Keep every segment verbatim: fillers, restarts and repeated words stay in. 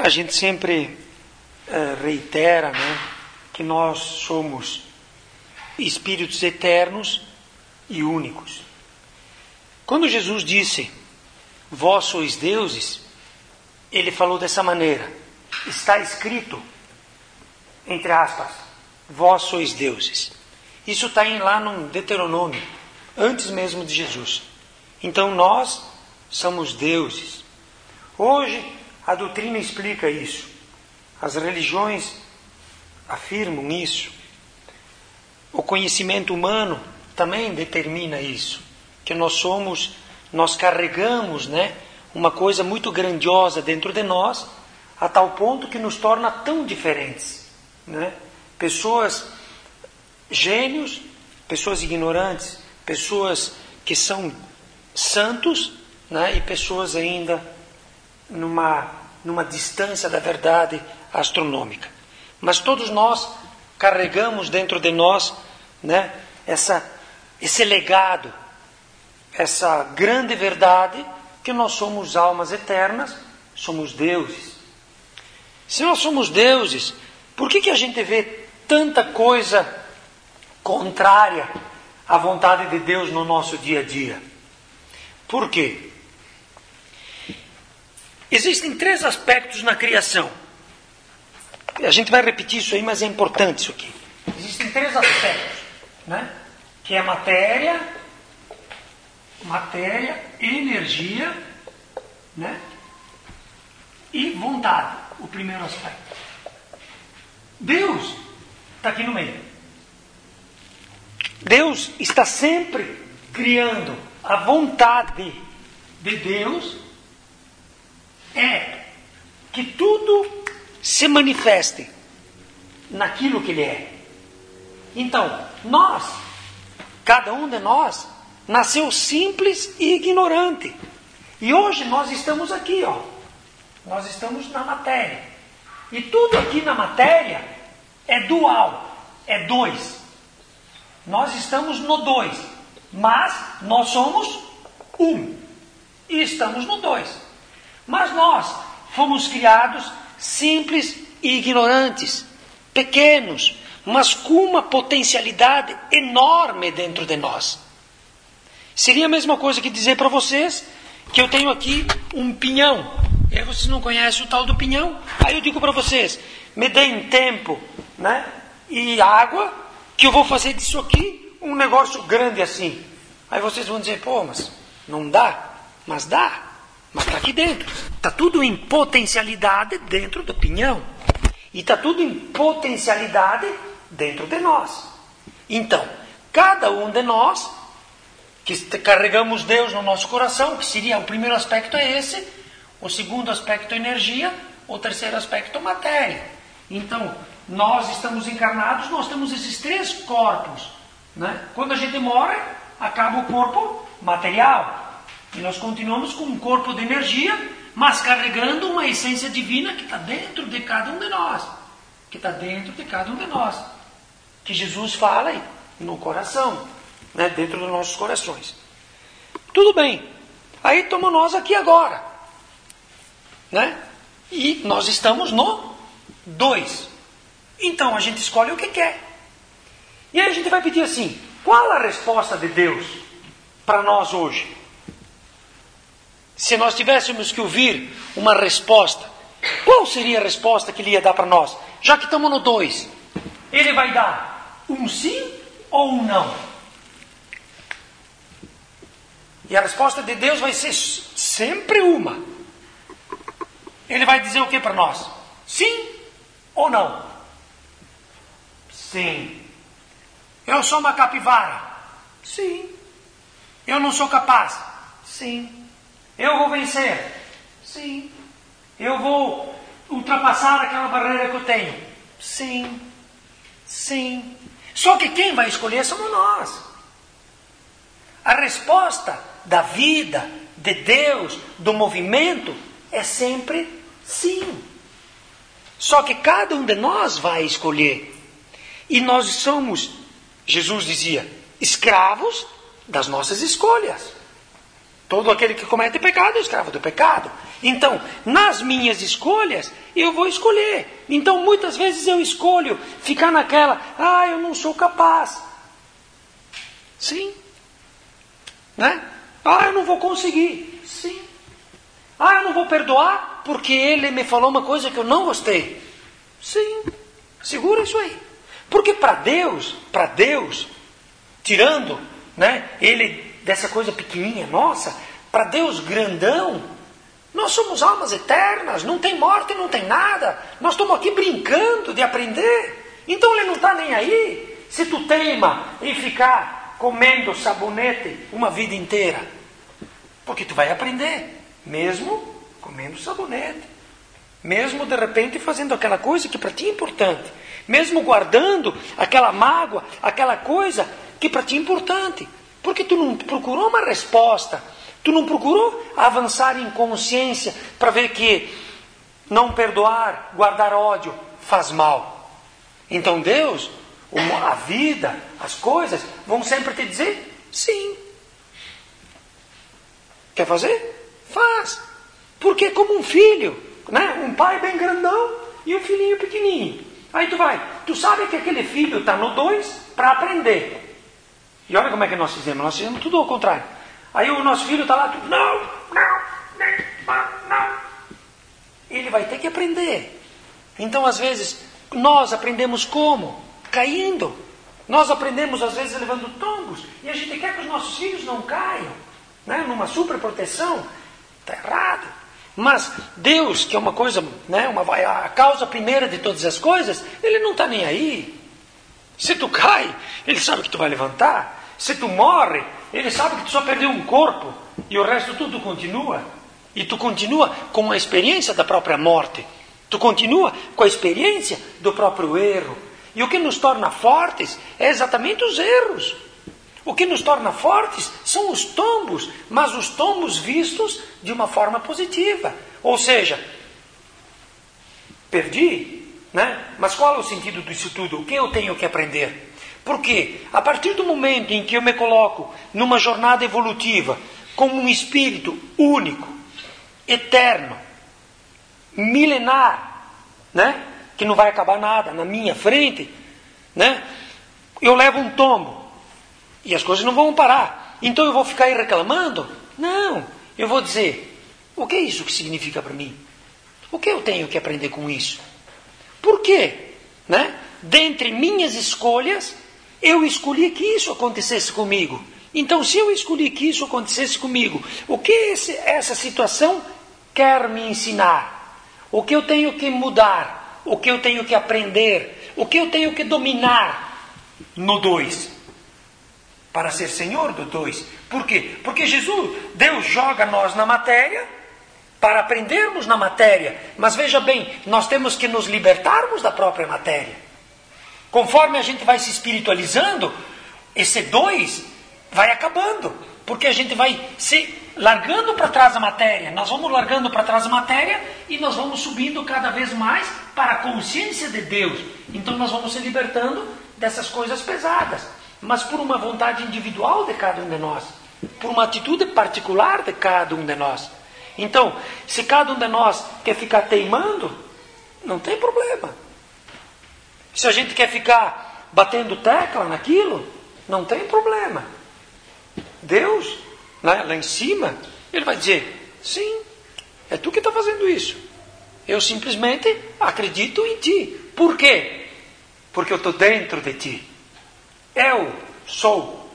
a gente sempre uh, reitera, né, que nós somos espíritos eternos e únicos. Quando Jesus disse, vós sois deuses, ele falou dessa maneira, está escrito, entre aspas, vós sois deuses. Isso está lá no Deuteronômio, antes mesmo de Jesus. Então nós somos deuses. Hoje a doutrina explica isso. As religiões afirmam isso. O conhecimento humano também determina isso. Que nós somos, nós carregamos, né, uma coisa muito grandiosa dentro de nós, a tal ponto que nos torna tão diferentes, né? Pessoas gênios, pessoas ignorantes, pessoas que são santos, né, e pessoas ainda numa, numa distância da verdade astronômica. Mas todos nós carregamos dentro de nós, né, essa, esse legado, essa grande verdade que nós somos almas eternas, somos deuses. Se nós somos deuses, por que, que a gente vê tanta coisa contrária à vontade de Deus no nosso dia a dia? Por quê? Existem três aspectos na criação. A gente vai repetir isso aí, mas é importante isso aqui. Existem três aspectos, né? Que é matéria, matéria, energia, né? E vontade, o primeiro aspecto. Deus está aqui no meio. Deus está sempre criando. A vontade de Deus é que tudo se manifeste naquilo que Ele é. Então, nós, cada um de nós, nasceu simples e ignorante. E hoje nós estamos aqui, ó. Nós estamos na matéria. E tudo aqui na matéria é dual, é dois. Nós estamos no dois, mas nós somos um. E estamos no dois. Mas nós fomos criados simples e ignorantes, pequenos, mas com uma potencialidade enorme dentro de nós. Seria a mesma coisa que dizer para vocês que eu tenho aqui um pinhão. E aí vocês não conhecem o tal do pinhão. Aí eu digo para vocês, me deem tempo, né, e água, que eu vou fazer disso aqui um negócio grande assim. Aí vocês vão dizer, pô, mas não dá. Mas dá. Mas está aqui dentro. Está tudo em potencialidade dentro do pinhão. E está tudo em potencialidade dentro de nós. Então, cada um de nós, que carregamos Deus no nosso coração, que seria, o primeiro aspecto é esse, o segundo aspecto é energia, o terceiro aspecto é matéria. Então, nós estamos encarnados, nós temos esses três corpos, né? Quando a gente morre, acaba o corpo material. E nós continuamos com um corpo de energia, mas carregando uma essência divina que está dentro de cada um de nós. Que está dentro de cada um de nós. Que Jesus fala aí, no coração, né? Dentro dos nossos corações. Tudo bem. Aí estamos nós aqui agora, né? E nós estamos no dois. Então a gente escolhe o que quer. E aí a gente vai pedir assim, qual a resposta de Deus para nós hoje? Se nós tivéssemos que ouvir uma resposta, qual seria a resposta que Ele ia dar para nós? Já que estamos no dois, Ele vai dar um sim ou um não? E a resposta de Deus vai ser sempre uma. Ele vai dizer o que para nós? Sim ou não? Sim. Eu sou uma capivara? Sim. Eu não sou capaz? Sim. Eu vou vencer? Sim. Eu vou ultrapassar aquela barreira que eu tenho? Sim. Sim. Só que quem vai escolher somos nós. A resposta da vida, de Deus, do movimento, é sempre sim. Só que cada um de nós vai escolher. E nós somos, Jesus dizia, escravos das nossas escolhas. Todo aquele que comete pecado é escravo do pecado. Então, nas minhas escolhas, eu vou escolher. Então, muitas vezes eu escolho ficar naquela, ah, eu não sou capaz. Sim. Né? Ah, eu não vou conseguir. Sim. Ah, eu não vou perdoar porque ele me falou uma coisa que eu não gostei. Sim. Segura isso aí. Porque para Deus, para Deus, tirando, né, ele dessa coisa pequenininha nossa, para Deus grandão, nós somos almas eternas, não tem morte, não tem nada. Nós estamos aqui brincando de aprender. Então ele não está nem aí se tu teima em ficar comendo sabonete uma vida inteira. Porque tu vai aprender, mesmo comendo sabonete. Mesmo de repente fazendo aquela coisa que para ti é importante. Mesmo guardando aquela mágoa, aquela coisa que para ti é importante. Porque tu não procurou uma resposta. Tu não procurou avançar em consciência para ver que não perdoar, guardar ódio, faz mal. Então Deus, a vida, as coisas, vão sempre te dizer sim. Quer fazer? Faz. Porque é como um filho, né? Um pai bem grandão e um filhinho pequenininho. Aí tu vai, tu sabe que aquele filho está no dois para aprender. E olha como é que nós fizemos, nós fizemos tudo ao contrário. Aí o nosso filho está lá, tu, não, não, não, não. Ele vai ter que aprender. Então, às vezes, nós aprendemos como? Caindo. Nós aprendemos, às vezes, levando tombos. E a gente quer que os nossos filhos não caiam, né? Numa superproteção. Está errado. Mas Deus, que é uma coisa, né? Uma, a causa primeira de todas as coisas, Ele não está nem aí. Se tu cai, Ele sabe que tu vai levantar. Se tu morre, Ele sabe que tu só perdeu um corpo e o resto tudo continua. E tu continua com a experiência da própria morte. Tu continua com a experiência do próprio erro. E o que nos torna fortes é exatamente os erros. O que nos torna fortes são os tombos, mas os tombos vistos de uma forma positiva. Ou seja, perdi, né? Mas qual é o sentido disso tudo? O que eu tenho que aprender? Porque a partir do momento em que eu me coloco numa jornada evolutiva como um espírito único, eterno, milenar, né? Que não vai acabar nada na minha frente, né? Eu levo um tombo e as coisas não vão parar. Então eu vou ficar aí reclamando? Não, eu vou dizer, o que é isso que significa para mim? O que eu tenho que aprender com isso? Por quê? Né? Dentre minhas escolhas, eu escolhi que isso acontecesse comigo. Então, se eu escolhi que isso acontecesse comigo, o que esse, essa situação quer me ensinar? O que eu tenho que mudar? O que eu tenho que aprender? O que eu tenho que dominar no dois? Para ser senhor do dois. Por quê? Porque Jesus, Deus joga nós na matéria para aprendermos na matéria. Mas veja bem, nós temos que nos libertarmos da própria matéria. Conforme a gente vai se espiritualizando, esse dois vai acabando. Porque a gente vai se largando para trás a matéria. Nós vamos largando para trás a matéria e nós vamos subindo cada vez mais para a consciência de Deus. Então nós vamos se libertando dessas coisas pesadas. Mas por uma vontade individual de cada um de nós. Por uma atitude particular de cada um de nós. Então, se cada um de nós quer ficar teimando, não tem problema. Se a gente quer ficar batendo tecla naquilo, não tem problema. Deus, lá, lá em cima, Ele vai dizer, sim, é tu que está fazendo isso. Eu simplesmente acredito em ti. Por quê? Porque eu estou dentro de ti. Eu sou.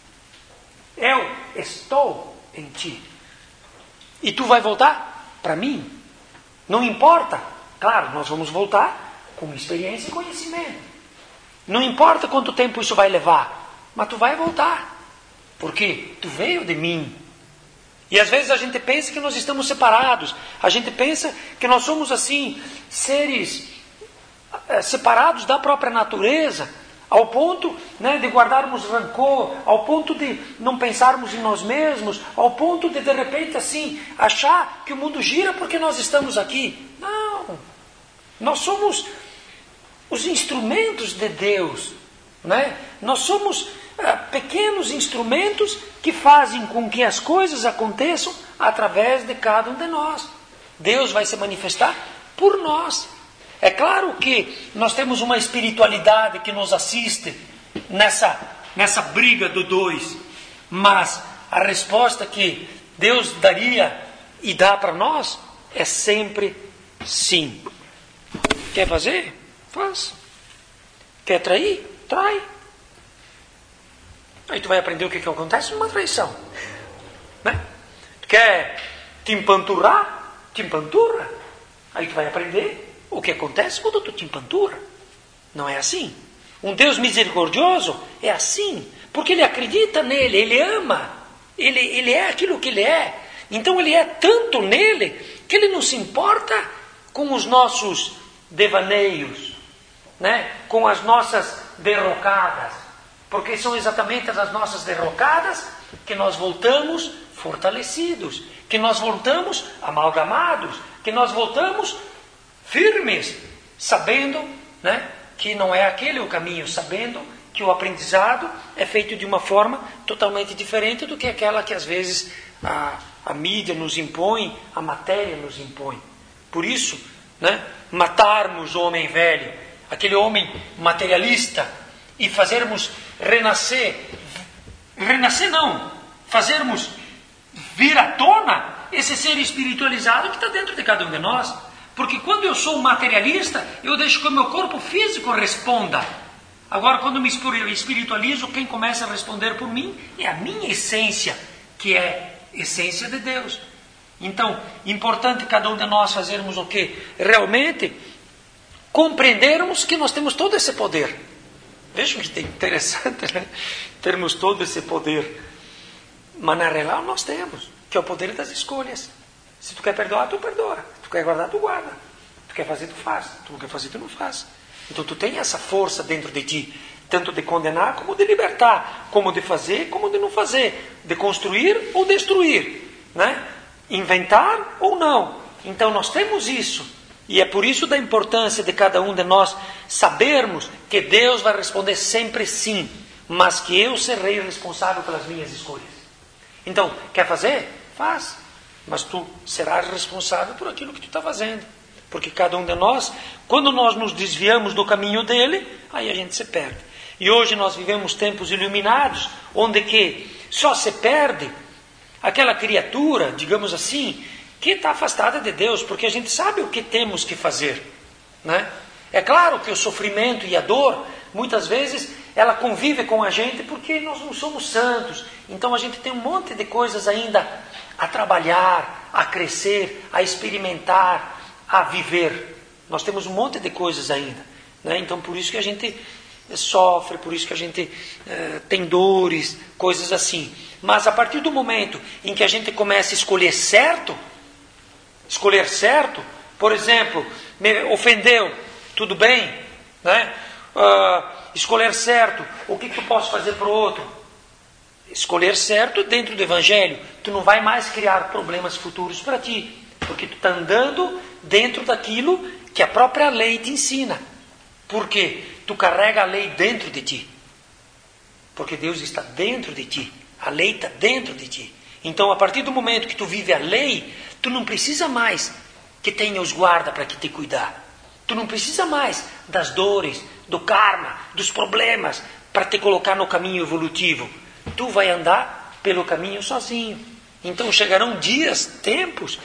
Eu estou em ti. E tu vai voltar para mim. Não importa. Claro, nós vamos voltar com experiência e conhecimento. Não importa quanto tempo isso vai levar. Mas tu vai voltar. Porque tu veio de mim. E às vezes a gente pensa que nós estamos separados. A gente pensa que nós somos assim, seres é, separados da própria natureza. Ao ponto, né, de guardarmos rancor, ao ponto de não pensarmos em nós mesmos, ao ponto de, de repente, assim, achar que o mundo gira porque nós estamos aqui. Não. Nós somos os instrumentos de Deus. Né? Nós somos uh, pequenos instrumentos que fazem com que as coisas aconteçam através de cada um de nós. Deus vai se manifestar por nós. É claro que nós temos uma espiritualidade que nos assiste nessa, nessa briga do dois, mas a resposta que Deus daria e dá para nós é sempre sim. Quer fazer? Faz. Quer trair? Trai. Aí tu vai aprender o que, que acontece numa traição. Né? Quer te empanturrar? Te empanturra. Aí tu vai aprender o que acontece quando tu te empanturra. Não é assim. Um Deus misericordioso é assim. Porque Ele acredita nele, Ele ama. Ele, ele é aquilo que Ele é. Então Ele é tanto nele que Ele não se importa com os nossos devaneios, né? Com as nossas derrocadas. Porque são exatamente as nossas derrocadas que nós voltamos fortalecidos, que nós voltamos amalgamados, que nós voltamos firmes, sabendo, né, que não é aquele o caminho, sabendo que o aprendizado é feito de uma forma totalmente diferente do que aquela que às vezes a, a mídia nos impõe, a matéria nos impõe. Por isso, né, matarmos o homem velho, aquele homem materialista, e fazermos renascer, renascer não, fazermos vir à tona esse ser espiritualizado que está dentro de cada um de nós. Porque quando eu sou um materialista, eu deixo que o meu corpo físico responda. Agora, quando eu me espiritualizo, quem começa a responder por mim é a minha essência, que é essência de Deus. Então, importante cada um de nós fazermos o quê? Realmente compreendermos que nós temos todo esse poder. Vejam que interessante, né? Termos todo esse poder. Mas na real nós temos, que é o poder das escolhas. Se tu quer perdoar, tu perdoa. Se tu quer guardar, tu guarda. Se tu quer fazer, tu faz. Se tu não quer fazer, tu não faz. Então tu tem essa força dentro de ti, tanto de condenar como de libertar, como de fazer, como de não fazer, de construir ou destruir, né? Inventar ou não. Então nós temos isso. E é por isso da importância de cada um de nós sabermos que Deus vai responder sempre sim, mas que eu serei responsável pelas minhas escolhas. Então, quer fazer? Faz. Mas tu serás responsável por aquilo que tu está fazendo. Porque cada um de nós, quando nós nos desviamos do caminho dele, aí a gente se perde. E hoje nós vivemos tempos iluminados, onde que só se perde aquela criatura, digamos assim, que está afastada de Deus, porque a gente sabe o que temos que fazer, né? É claro que o sofrimento e a dor, muitas vezes, ela convive com a gente porque nós não somos santos. Então a gente tem um monte de coisas ainda a trabalhar, a crescer, a experimentar, a viver. Nós temos um monte de coisas ainda, né? Então por isso que a gente sofre, por isso que a gente eh, tem dores, coisas assim. Mas a partir do momento em que a gente começa a escolher certo, escolher certo, por exemplo, me ofendeu, tudo bem, né? Uh, escolher certo, o que, que eu posso fazer para o outro? Escolher certo dentro do Evangelho. Tu não vai mais criar problemas futuros para ti, porque tu está andando dentro daquilo que a própria lei te ensina. Por quê? Tu carrega a lei dentro de ti, porque Deus está dentro de ti, a lei está dentro de ti. Então, a partir do momento que tu vive a lei, tu não precisa mais que tenha os guardas para que te cuidar. Tu não precisa mais das dores, do karma, dos problemas para te colocar no caminho evolutivo. Tu vai andar pelo caminho sozinho. Então chegarão dias, tempos,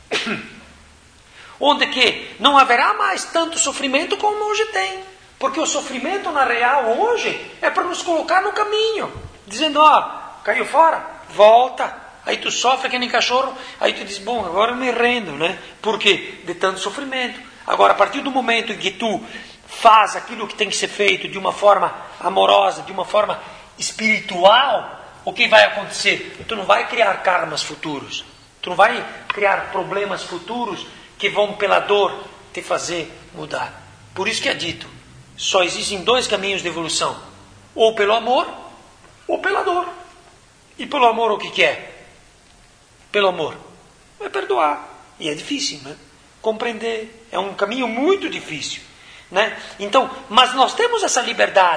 onde que não haverá mais tanto sofrimento como hoje tem. Porque o sofrimento na real hoje é para nos colocar no caminho. Dizendo, ó, caiu fora, volta. Aí tu sofre que nem cachorro, aí tu diz, bom, agora eu me rendo, né? Por quê? De tanto sofrimento. Agora, a partir do momento em que tu faz aquilo que tem que ser feito de uma forma amorosa, de uma forma espiritual, o que vai acontecer? Tu não vai criar karmas futuros. Tu não vai criar problemas futuros que vão pela dor te fazer mudar. Por isso que é dito, só existem dois caminhos de evolução. Ou pelo amor, ou pela dor. E pelo amor o que que é? Pelo amor, é perdoar. E é difícil, né? Compreender. É um caminho muito difícil, né? Então, mas nós temos essa liberdade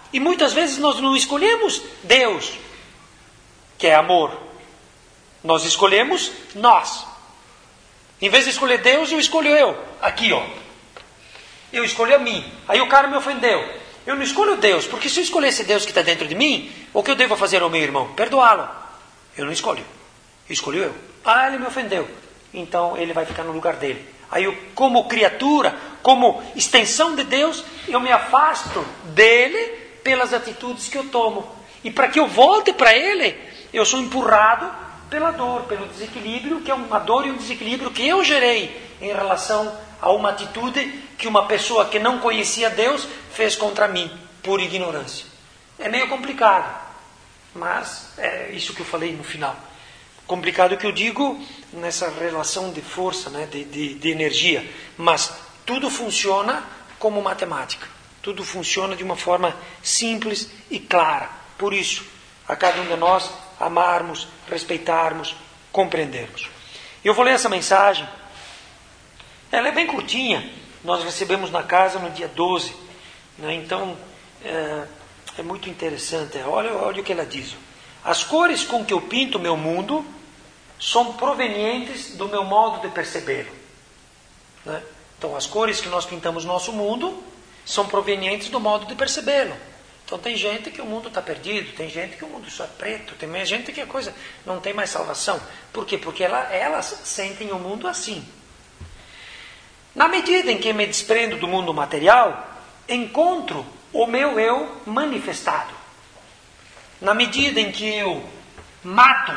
E muitas vezes nós não escolhemos Deus, que é amor. Nós escolhemos nós. Em vez de escolher Deus, eu escolho eu. Aqui, ó. Eu escolho a mim. Aí o cara me ofendeu. Eu não escolho Deus, porque se eu escolhesse Deus que está dentro de mim, o que eu devo fazer ao meu irmão? Perdoá-lo. Eu não escolho. Eu escolho eu. Ah, ele me ofendeu. Então ele vai ficar no lugar dele. Aí eu, como criatura, como extensão de Deus, eu me afasto dele pelas atitudes que eu tomo. E para que eu volte para ele, eu sou empurrado pela dor, pelo desequilíbrio, que é uma dor e um desequilíbrio que eu gerei em relação a uma atitude que uma pessoa que não conhecia Deus fez contra mim, por ignorância. É meio complicado, mas é isso que eu falei no final. Complicado que eu digo nessa relação de força, né, de, de, de energia, mas tudo funciona como matemática. Tudo funciona de uma forma simples e clara. Por isso, a cada um de nós amarmos, respeitarmos, compreendermos. Eu vou ler essa mensagem. Ela é bem curtinha. Nós recebemos na casa no dia doze. Né? Então, é, é muito interessante. Olha, olha o que ela diz. As cores com que eu pinto o meu mundo são provenientes do meu modo de percebê-lo. Né? Então, as cores que nós pintamos no nosso mundo são provenientes do modo de percebê-lo. Então, tem gente que o mundo está perdido, tem gente que o mundo só é preto, tem gente que a coisa não tem mais salvação. Por quê? Porque ela, elas sentem o mundo assim. Na medida em que me desprendo do mundo material, encontro o meu eu manifestado. Na medida em que eu mato,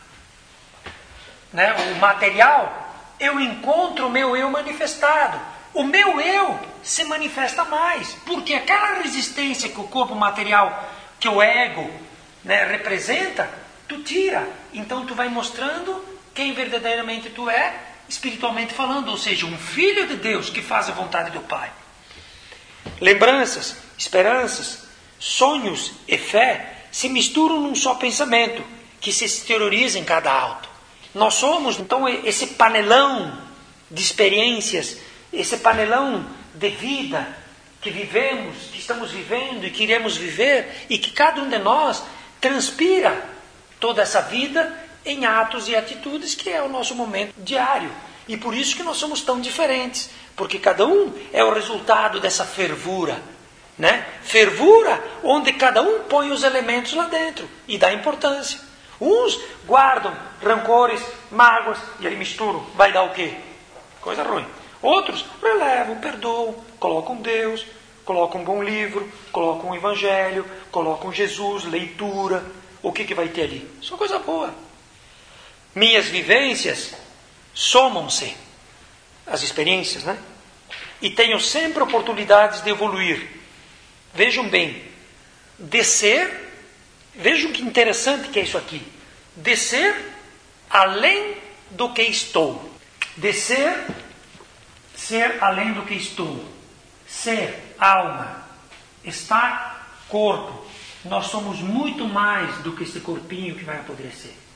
né, o material, eu encontro o meu eu manifestado. O meu eu se manifesta mais, porque aquela resistência que o corpo material, que o ego, né, representa, tu tira. Então tu vai mostrando quem verdadeiramente tu é, espiritualmente falando, ou seja, um filho de Deus que faz a vontade do Pai. Lembranças, esperanças, sonhos e fé se misturam num só pensamento, que se exterioriza em cada alto. Nós somos, então, esse panelão de experiências, esse panelão de vida que vivemos, que estamos vivendo e que iremos viver, e que cada um de nós transpira toda essa vida em atos e atitudes, que é o nosso momento diário. E por isso que nós somos tão diferentes, porque cada um é o resultado dessa fervura, né? Fervura onde cada um põe os elementos lá dentro e dá importância. Uns guardam rancores, mágoas, e aí misturam. Vai dar o quê? Coisa ruim. Outros relevam, perdoam, colocam Deus, colocam um bom livro, colocam um evangelho, colocam Jesus, leitura. O que, que vai ter ali? Só coisa boa. Minhas vivências somam-se as experiências, né? E tenho sempre oportunidades de evoluir. Vejam bem, descer, vejam que interessante que é isso aqui. Descer além do que estou. Descer, ser além do que estou. Ser, alma. Estar, corpo. Nós somos muito mais do que esse corpinho que vai apodrecer.